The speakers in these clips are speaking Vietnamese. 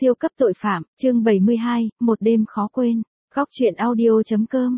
Siêu cấp tội phạm, chương 72, một đêm khó quên. Góc truyện audio.com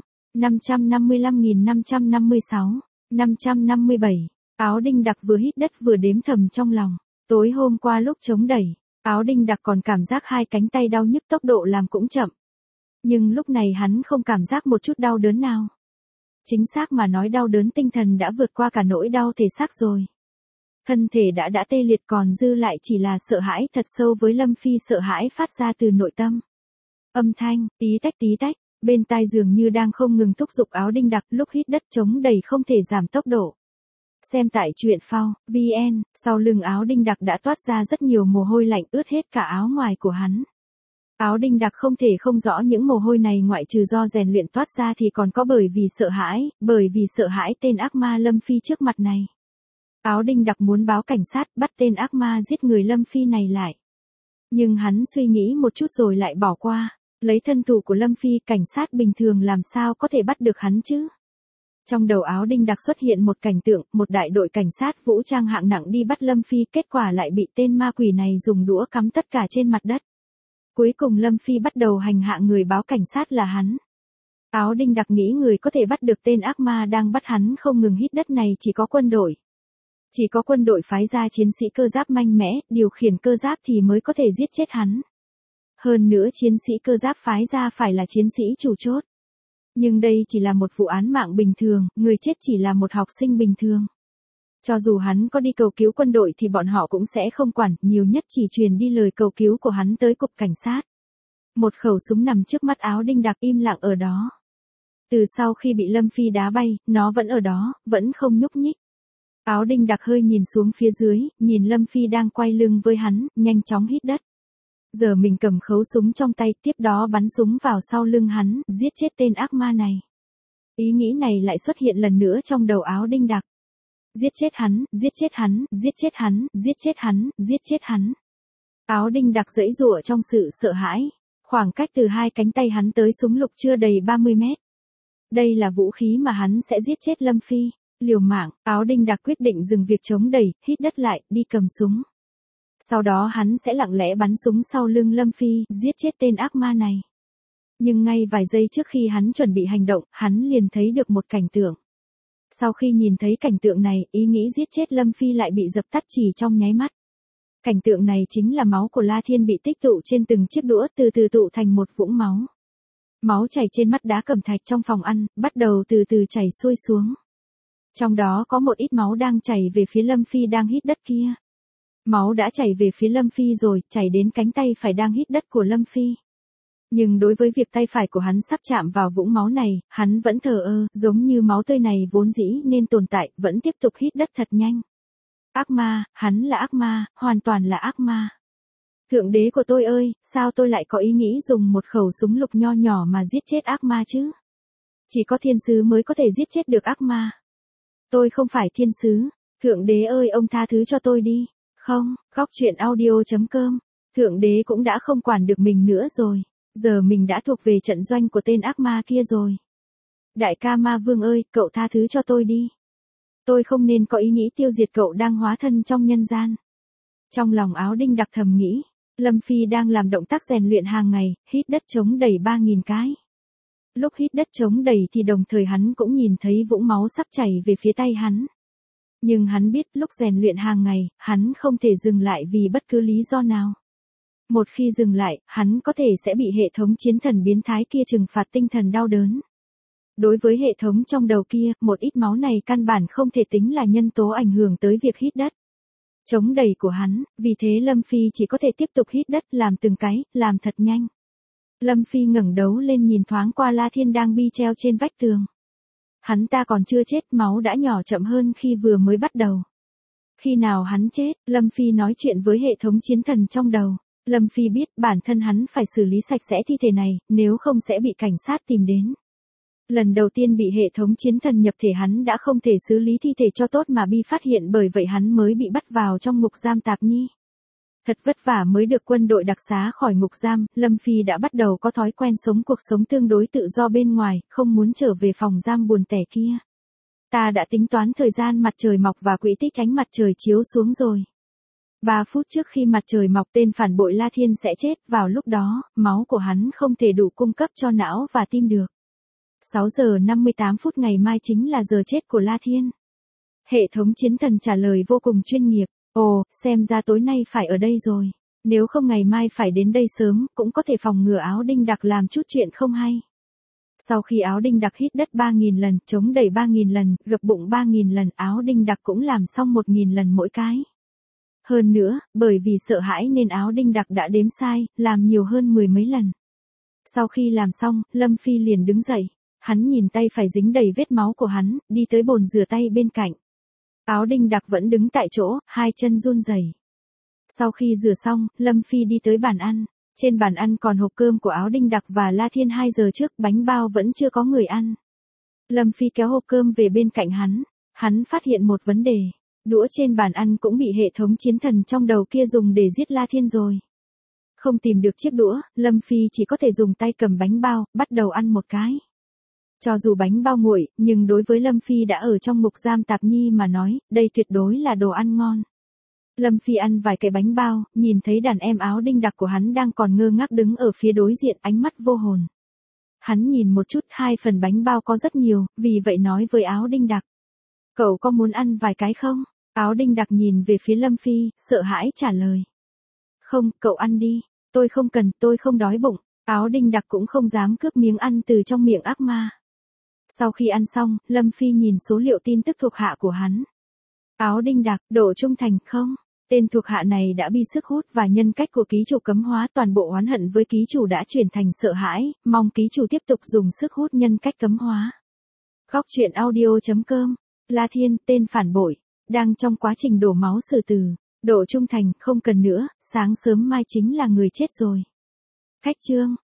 555.556, 557. Áo Đinh Đặc vừa hít đất vừa đếm thầm trong lòng. Tối hôm qua lúc chống đẩy, Áo Đinh Đặc còn cảm giác hai cánh tay đau nhức, tốc độ làm cũng chậm. Nhưng lúc này hắn không cảm giác một chút đau đớn nào. Chính xác mà nói, đau đớn tinh thần đã vượt qua cả nỗi đau thể xác rồi. Thân thể đã tê liệt, còn dư lại chỉ là sợ hãi thật sâu với Lâm Phi, sợ hãi phát ra từ nội tâm. Âm thanh, tí tách, bên tai dường như đang không ngừng thúc giục Áo Đinh Đặc lúc hít đất chống đẩy không thể giảm tốc độ. Xem tại truyện phao, VN, sau lưng Áo Đinh Đặc đã toát ra rất nhiều mồ hôi lạnh ướt hết cả áo ngoài của hắn. Áo Đinh Đặc không thể không rõ những mồ hôi này ngoại trừ do rèn luyện toát ra thì còn có bởi vì sợ hãi tên ác ma Lâm Phi trước mặt này. Áo Đinh Đặc muốn báo cảnh sát bắt tên ác ma giết người Lâm Phi này lại. Nhưng hắn suy nghĩ một chút rồi lại bỏ qua, lấy thân thủ của Lâm Phi, cảnh sát bình thường làm sao có thể bắt được hắn chứ. Trong đầu Áo Đinh Đặc xuất hiện một cảnh tượng, một đại đội cảnh sát vũ trang hạng nặng đi bắt Lâm Phi, kết quả lại bị tên ma quỷ này dùng đũa cắm tất cả trên mặt đất. Cuối cùng Lâm Phi bắt đầu hành hạ người báo cảnh sát là hắn. Áo Đinh Đặc nghĩ người có thể bắt được tên ác ma đang bắt hắn không ngừng hít đất này chỉ có quân đội. Chỉ có quân đội phái ra chiến sĩ cơ giáp mạnh mẽ, điều khiển cơ giáp thì mới có thể giết chết hắn. Hơn nữa chiến sĩ cơ giáp phái ra phải là chiến sĩ chủ chốt. Nhưng đây chỉ là một vụ án mạng bình thường, người chết chỉ là một học sinh bình thường. Cho dù hắn có đi cầu cứu quân đội thì bọn họ cũng sẽ không quản, nhiều nhất chỉ truyền đi lời cầu cứu của hắn tới cục cảnh sát. Một khẩu súng nằm trước mắt Áo Đinh Đặc im lặng ở đó. Từ sau khi bị Lâm Phi đá bay, nó vẫn ở đó, vẫn không nhúc nhích. Áo Đinh Đặc hơi nhìn xuống phía dưới, nhìn Lâm Phi đang quay lưng với hắn, nhanh chóng hít đất. Giờ mình cầm khẩu súng trong tay, tiếp đó bắn súng vào sau lưng hắn, giết chết tên ác ma này. Ý nghĩ này lại xuất hiện lần nữa trong đầu Áo Đinh Đặc. Giết chết hắn, giết chết hắn, giết chết hắn, giết chết hắn, giết chết hắn. Áo Đinh Đặc giãy giụa trong sự sợ hãi. Khoảng cách từ hai cánh tay hắn tới súng lục chưa đầy 30 mét. Đây là vũ khí mà hắn sẽ giết chết Lâm Phi. Liều mạng, Áo Đinh Đặc quyết định dừng việc chống đẩy, hít đất lại, đi cầm súng. Sau đó hắn sẽ lặng lẽ bắn súng sau lưng Lâm Phi, giết chết tên ác ma này. Nhưng ngay vài giây trước khi hắn chuẩn bị hành động, hắn liền thấy được một cảnh tượng. Sau khi nhìn thấy cảnh tượng này, ý nghĩ giết chết Lâm Phi lại bị dập tắt chỉ trong nháy mắt. Cảnh tượng này chính là máu của La Thiên bị tích tụ trên từng chiếc đũa, từ từ tụ thành một vũng máu. Máu chảy trên mắt đá cẩm thạch trong phòng ăn, bắt đầu từ từ chảy xuôi xuống. Trong đó có một ít máu đang chảy về phía Lâm Phi đang hít đất kia. Máu đã chảy về phía Lâm Phi rồi, chảy đến cánh tay phải đang hít đất của Lâm Phi. Nhưng đối với việc tay phải của hắn sắp chạm vào vũng máu này, hắn vẫn thờ ơ, giống như máu tươi này vốn dĩ nên tồn tại, vẫn tiếp tục hít đất thật nhanh. Ác ma, hắn là ác ma, hoàn toàn là ác ma. Thượng đế của tôi ơi, sao tôi lại có ý nghĩ dùng một khẩu súng lục nho nhỏ mà giết chết ác ma chứ? Chỉ có thiên sứ mới có thể giết chết được ác ma. Tôi không phải thiên sứ. Thượng đế ơi, ông tha thứ cho tôi đi. Không, góc truyện audio.com. Thượng đế cũng đã không quản được mình nữa rồi. Giờ mình đã thuộc về trận doanh của tên ác ma kia rồi. Đại ca ma vương ơi, cậu tha thứ cho tôi đi. Tôi không nên có ý nghĩ tiêu diệt cậu đang hóa thân trong nhân gian. Trong lòng Áo Đinh Đặc thầm nghĩ, Lâm Phi đang làm động tác rèn luyện hàng ngày, hít đất chống đẩy 3.000 cái. Lúc hít đất chống đẩy thì đồng thời hắn cũng nhìn thấy vũng máu sắp chảy về phía tay hắn. Nhưng hắn biết lúc rèn luyện hàng ngày, hắn không thể dừng lại vì bất cứ lý do nào. Một khi dừng lại, hắn có thể sẽ bị hệ thống chiến thần biến thái kia trừng phạt tinh thần đau đớn. Đối với hệ thống trong đầu kia, một ít máu này căn bản không thể tính là nhân tố ảnh hưởng tới việc hít đất chống đẩy của hắn, vì thế Lâm Phi chỉ có thể tiếp tục hít đất, làm từng cái, làm thật nhanh. Lâm Phi ngẩng đầu lên nhìn thoáng qua La Thiên đang bi treo trên vách tường. Hắn ta còn chưa chết, máu đã nhỏ chậm hơn khi vừa mới bắt đầu. Khi nào hắn chết, Lâm Phi nói chuyện với hệ thống chiến thần trong đầu. Lâm Phi biết bản thân hắn phải xử lý sạch sẽ thi thể này, nếu không sẽ bị cảnh sát tìm đến. Lần đầu tiên bị hệ thống chiến thần nhập thể hắn đã không thể xử lý thi thể cho tốt mà bị phát hiện, bởi vậy hắn mới bị bắt vào trong ngục giam tạp nhi. Thật vất vả mới được quân đội đặc xá khỏi ngục giam, Lâm Phi đã bắt đầu có thói quen sống cuộc sống tương đối tự do bên ngoài, không muốn trở về phòng giam buồn tẻ kia. Ta đã tính toán thời gian mặt trời mọc và quỹ tích ánh mặt trời chiếu xuống rồi. 3 phút trước khi mặt trời mọc tên phản bội La Thiên sẽ chết, vào lúc đó, máu của hắn không thể đủ cung cấp cho não và tim được. 6 giờ 58 phút ngày mai chính là giờ chết của La Thiên. Hệ thống chiến thần trả lời vô cùng chuyên nghiệp. Ồ, xem ra tối nay phải ở đây rồi. Nếu không ngày mai phải đến đây sớm, cũng có thể phòng ngừa Áo Đinh Đặc làm chút chuyện không hay. Sau khi Áo Đinh Đặc hít đất 3.000 lần, chống đẩy 3.000 lần, gập bụng 3.000 lần, Áo Đinh Đặc cũng làm xong 1.000 lần mỗi cái. Hơn nữa, bởi vì sợ hãi nên Áo Đinh Đặc đã đếm sai, làm nhiều hơn 10 mấy lần. Sau khi làm xong, Lâm Phi liền đứng dậy. Hắn nhìn tay phải dính đầy vết máu của hắn, đi tới bồn rửa tay bên cạnh. Áo Đinh Đặc vẫn đứng tại chỗ, hai chân run rẩy. Sau khi rửa xong, Lâm Phi đi tới bàn ăn. Trên bàn ăn còn hộp cơm của Áo Đinh Đặc và La Thiên 2 giờ trước, bánh bao vẫn chưa có người ăn. Lâm Phi kéo hộp cơm về bên cạnh hắn. Hắn phát hiện một vấn đề. Đũa trên bàn ăn cũng bị hệ thống chiến thần trong đầu kia dùng để giết La Thiên rồi. Không tìm được chiếc đũa, Lâm Phi chỉ có thể dùng tay cầm bánh bao, bắt đầu ăn một cái. Cho dù bánh bao nguội, nhưng đối với Lâm Phi đã ở trong ngục giam tạp nhi mà nói, đây tuyệt đối là đồ ăn ngon. Lâm Phi ăn vài cái bánh bao, nhìn thấy đàn em Áo Đinh Đặc của hắn đang còn ngơ ngác đứng ở phía đối diện, ánh mắt vô hồn. Hắn nhìn một chút, 2 phần bánh bao có rất nhiều, vì vậy nói với Áo Đinh Đặc. Cậu có muốn ăn vài cái không? Áo Đinh Đặc nhìn về phía Lâm Phi, sợ hãi trả lời. Không, cậu ăn đi, tôi không cần, tôi không đói bụng. Áo Đinh Đặc cũng không dám cướp miếng ăn từ trong miệng ác ma. Sau khi ăn xong, Lâm Phi nhìn số liệu tin tức thuộc hạ của hắn. Áo Đinh Đặc, độ trung thành không? Tên thuộc hạ này đã bị sức hút và nhân cách của ký chủ cấm hóa, toàn bộ oán hận với ký chủ đã chuyển thành sợ hãi, mong ký chủ tiếp tục dùng sức hút nhân cách cấm hóa. Góc truyện audio.com. La Thiên, tên phản bội, đang trong quá trình đổ máu xử tử. Độ trung thành, không cần nữa, sáng sớm mai chính là người chết rồi. Khách chương.